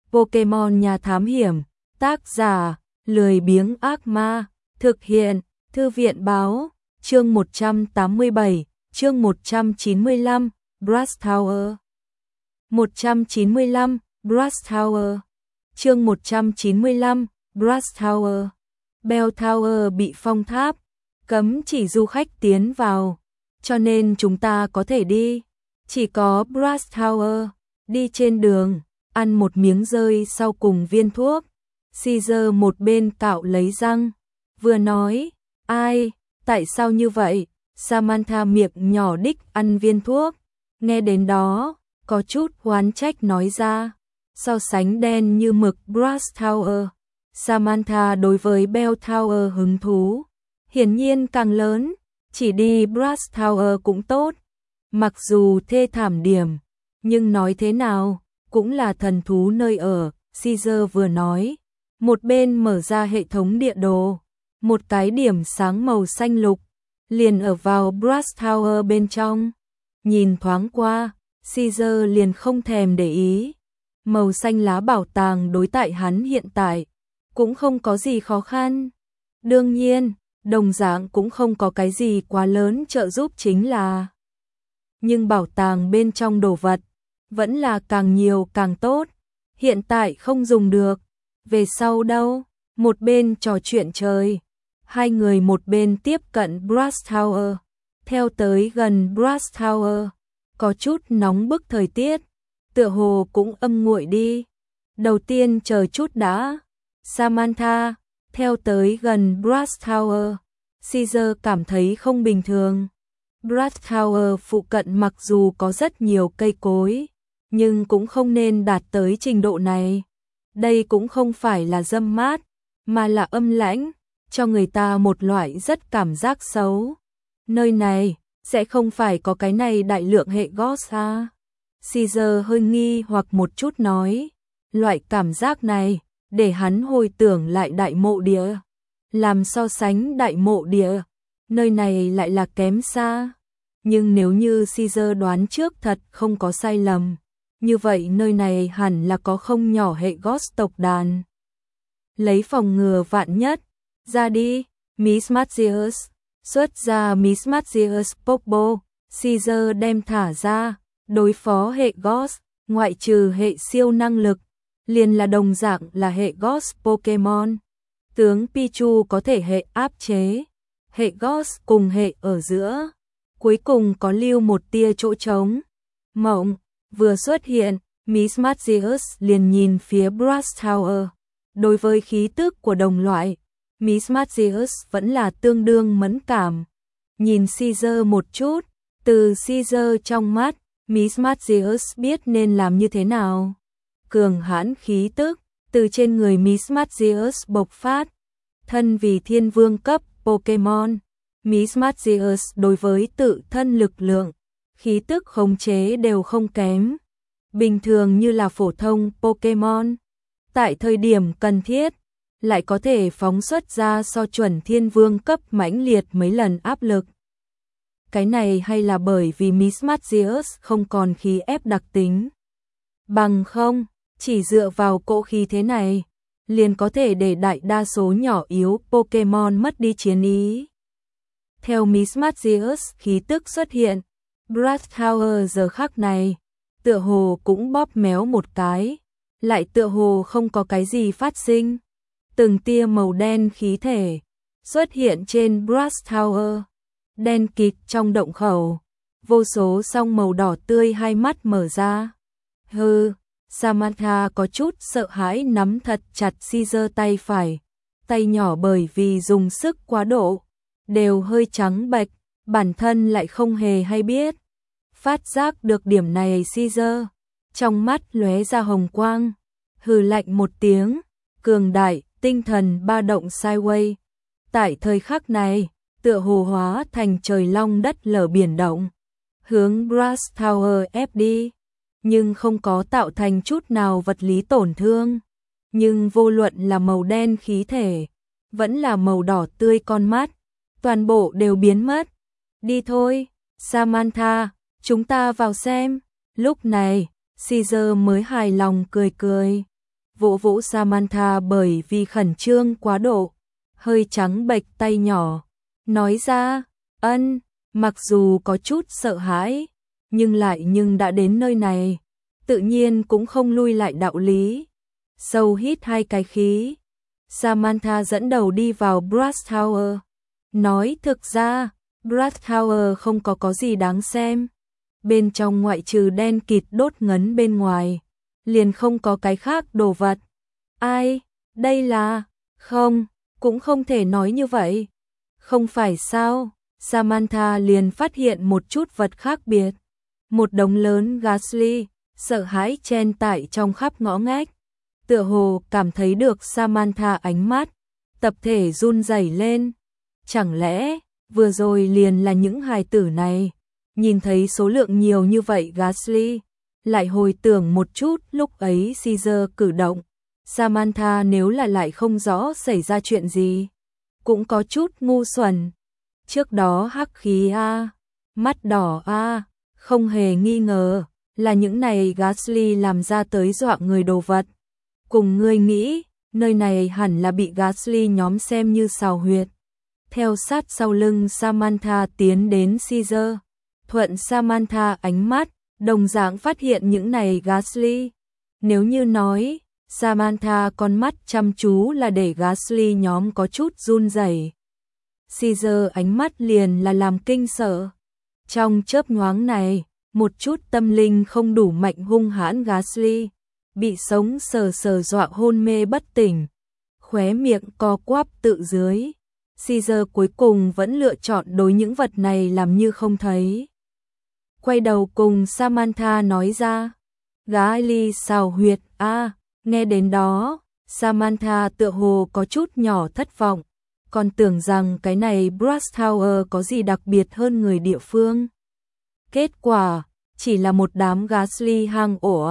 Pokemon nhà thám hiểm, tác giả, lười biếng ác ma, thực hiện, thư viện báo, chương 187, chương 195, Brass Tower. 195, Brass Tower. Chương 195, Brass Tower. Bell Tower bị phong tháp, cấm chỉ du khách tiến vào, cho nên chúng ta có thể đi. Chỉ có Brass Tower, đi trên đường, ăn một miếng rơi sau cùng viên thuốc. Caesar một bên cạo lấy răng, vừa nói, ai, tại sao như vậy? Samantha miệng nhỏ đích ăn viên thuốc, nghe đến đó, có chút oán trách nói ra, so sánh đen như mực Brass Tower. Samantha đối với Bell Tower hứng thú, hiển nhiên càng lớn, chỉ đi Brass Tower cũng tốt. Mặc dù thê thảm điểm, nhưng nói thế nào, cũng là thần thú nơi ở, Caesar vừa nói. Một bên mở ra hệ thống địa đồ, một cái điểm sáng màu xanh lục, liền ở vào Brass Tower bên trong. Nhìn thoáng qua, Caesar liền không thèm để ý. Màu xanh lá bảo tàng đối tại hắn hiện tại, cũng không có gì khó khăn. Đương nhiên, đồng dạng cũng không có cái gì quá lớn trợ giúp chính là. Nhưng bảo tàng bên trong đồ vật, vẫn là càng nhiều càng tốt. Hiện tại không dùng được, về sau đâu, một bên trò chuyện trời. Hai người một bên tiếp cận Brass Tower, theo tới gần Brass Tower, có chút nóng bức thời tiết, tựa hồ cũng âm nguội đi. Đầu tiên chờ chút đã. Samantha, theo tới gần Brass Tower, Caesar cảm thấy không bình thường. Brass Tower phụ cận mặc dù có rất nhiều cây cối, nhưng cũng không nên đạt tới trình độ này. Đây cũng không phải là râm mát, mà là âm lãnh, cho người ta một loại rất cảm giác xấu. Nơi này, sẽ không phải có cái này đại lượng hệ Ghost à? Caesar hơi nghi hoặc một chút nói, loại cảm giác này, để hắn hồi tưởng lại đại mộ địa. Làm so sánh đại mộ địa, nơi này lại là kém xa. Nhưng nếu như Caesar đoán trước thật không có sai lầm, như vậy nơi này hẳn là có không nhỏ hệ Ghost tộc đàn. Lấy phòng ngừa vạn nhất, ra đi, Miss Matthews, xuất ra Miss Matthews Popo, Caesar đem thả ra, đối phó hệ Ghost, ngoại trừ hệ siêu năng lực, liền là đồng dạng là hệ Ghost Pokemon. Tướng Pichu có thể hệ áp chế, hệ Ghost cùng hệ ở giữa, cuối cùng có lưu một tia chỗ trống. Mộng, vừa xuất hiện, Miss Matthews liền nhìn phía Brass Tower. Đối với khí tức của đồng loại, Miss Matthews vẫn là tương đương mẫn cảm. Nhìn Caesar một chút, từ Caesar trong mắt, Miss Matthews biết nên làm như thế nào. Cường hãn khí tức, từ trên người Miss Matthews bộc phát. Thân vì thiên vương cấp Pokemon, Miss Matthews đối với tự thân lực lượng, khí tức khống chế đều không kém. Bình thường như là phổ thông Pokemon, tại thời điểm cần thiết, lại có thể phóng xuất ra so chuẩn thiên vương cấp mãnh liệt mấy lần áp lực. Cái này hay là bởi vì Miss Matthews không còn khí ép đặc tính. Bằng không, chỉ dựa vào cỗ khí thế này, liền có thể để đại đa số nhỏ yếu Pokemon mất đi chiến ý. Theo Miss Matthews khí tức xuất hiện, Brass Tower giờ khắc này, tựa hồ cũng bóp méo một cái, lại tựa hồ không có cái gì phát sinh. Từng tia màu đen khí thể xuất hiện trên Brass Tower, đen kịt trong động khẩu, vô số song màu đỏ tươi hai mắt mở ra. Hừ, Samantha có chút sợ hãi nắm thật chặt Caesar tay phải, tay nhỏ bởi vì dùng sức quá độ, đều hơi trắng bệch, bản thân lại không hề hay biết. Phát giác được điểm này Caesar, trong mắt lóe ra hồng quang, hừ lạnh một tiếng, cường đại, tinh thần ba động sideway. Tại thời khắc này, tựa hồ hóa thành trời long đất lở biển động, hướng Brass Tower ép đi, nhưng không có tạo thành chút nào vật lý tổn thương. Nhưng vô luận là màu đen khí thể, vẫn là màu đỏ tươi con mắt, toàn bộ đều biến mất. Đi thôi, Samantha, chúng ta vào xem. Lúc này, Caesar mới hài lòng cười cười. vỗ vỗ Samantha bởi vì khẩn trương quá độ, hơi trắng bệch tay nhỏ, nói ra, mặc dù có chút sợ hãi, nhưng đã đến nơi này, tự nhiên cũng không lui lại đạo lý. Sâu hít 2 cái khí, Samantha dẫn đầu đi vào Brass Tower, nói thực ra, Brass Tower không có gì đáng xem. Bên trong ngoại trừ đen kịt đốt ngấn bên ngoài, liền không có cái khác đồ vật. Ai, đây là, không, cũng không thể nói như vậy. Không phải sao, Samantha liền phát hiện một chút vật khác biệt. Một đống lớn Ghastly, sợ hãi chen tại trong khắp ngõ ngách. Tựa hồ cảm thấy được Samantha ánh mắt, tập thể run rẩy lên. Chẳng lẽ, vừa rồi liền là những hài tử này, nhìn thấy số lượng nhiều như vậy Ghastly, lại hồi tưởng một chút lúc ấy Caesar cử động. Samantha nếu là lại không rõ xảy ra chuyện gì, cũng có chút ngu xuẩn. Trước đó hắc khí mắt đỏ không hề nghi ngờ, là những này Ghastly làm ra tới dọa người đồ vật. Cùng ngươi nghĩ, nơi này hẳn là bị Ghastly nhóm xem như xào huyệt. Theo sát sau lưng Samantha tiến đến Caesar, thuận Samantha ánh mắt, đồng dạng phát hiện những này Ghastly. Nếu như nói, Samantha con mắt chăm chú là để Ghastly nhóm có chút run rẩy, Caesar ánh mắt liền là làm kinh sợ. Trong chớp nhoáng này, một chút tâm linh không đủ mạnh hung hãn Ghastly, bị sống sờ sờ dọa hôn mê bất tỉnh, khóe miệng co quắp tự dưới. Caesar cuối cùng vẫn lựa chọn đối những vật này làm như không thấy. Quay đầu cùng Samantha nói ra, Ghastly xào huyệt nghe đến đó, Samantha tựa hồ có chút nhỏ thất vọng, còn tưởng rằng cái này Brass Tower có gì đặc biệt hơn người địa phương. Kết quả, chỉ là một đám Ghastly hang ổ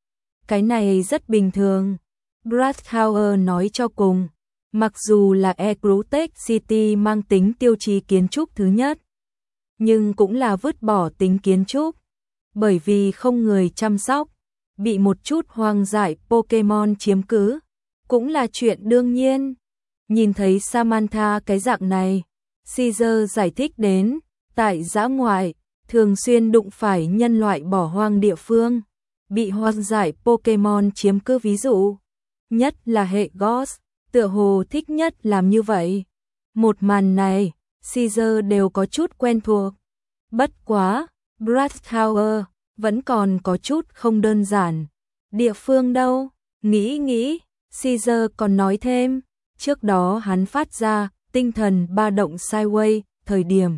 Cái này rất bình thường. Brass Tower nói cho cùng, mặc dù là Ecrutech City mang tính tiêu chí kiến trúc thứ nhất, nhưng cũng là vứt bỏ tính kiến trúc, bởi vì không người chăm sóc, bị một chút hoang dại Pokemon chiếm cứ, cũng là chuyện đương nhiên. Nhìn thấy Samantha cái dạng này, Caesar giải thích đến, tại dã ngoại, thường xuyên đụng phải nhân loại bỏ hoang địa phương, bị hoang dại Pokemon chiếm cứ, ví dụ, nhất là hệ Ghost, tựa hồ thích nhất làm như vậy. Một màn này, Caesar đều có chút quen thuộc. Bất quá, Brass Tower vẫn còn có chút không đơn giản. Địa phương đâu? Nghĩ, Caesar còn nói thêm, trước đó hắn phát ra tinh thần ba động Sideway, thời điểm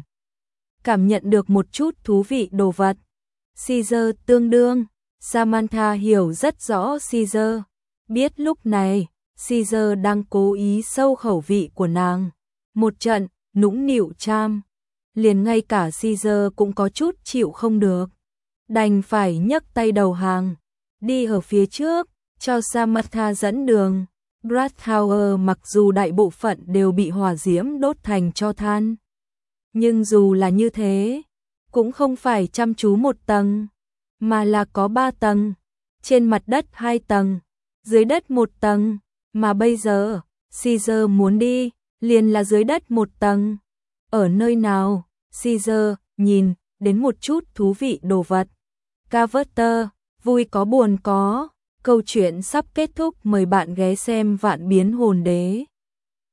cảm nhận được một chút thú vị đồ vật. Caesar tương đương, Samantha hiểu rất rõ Caesar, biết lúc này, Caesar đang cố ý sâu khẩu vị của nàng. Một trận, nũng nịu cham, liền ngay cả Caesar cũng có chút chịu không được. Đành phải nhấc tay đầu hàng, đi ở phía trước, cho Samantha dẫn đường. Brass Tower mặc dù đại bộ phận đều bị hỏa diễm đốt thành tro than, nhưng dù là như thế, cũng không phải chăm chú một tầng, mà là có 3 tầng, trên mặt đất 2 tầng, dưới đất 1 tầng, mà bây giờ, Caesar muốn đi, liền là dưới đất 1 tầng. Ở nơi nào? Caesar nhìn đến một chút thú vị đồ vật. Carver, vui có buồn có. Câu chuyện sắp kết thúc, mời bạn ghé xem Vạn Biến Hồn Đế.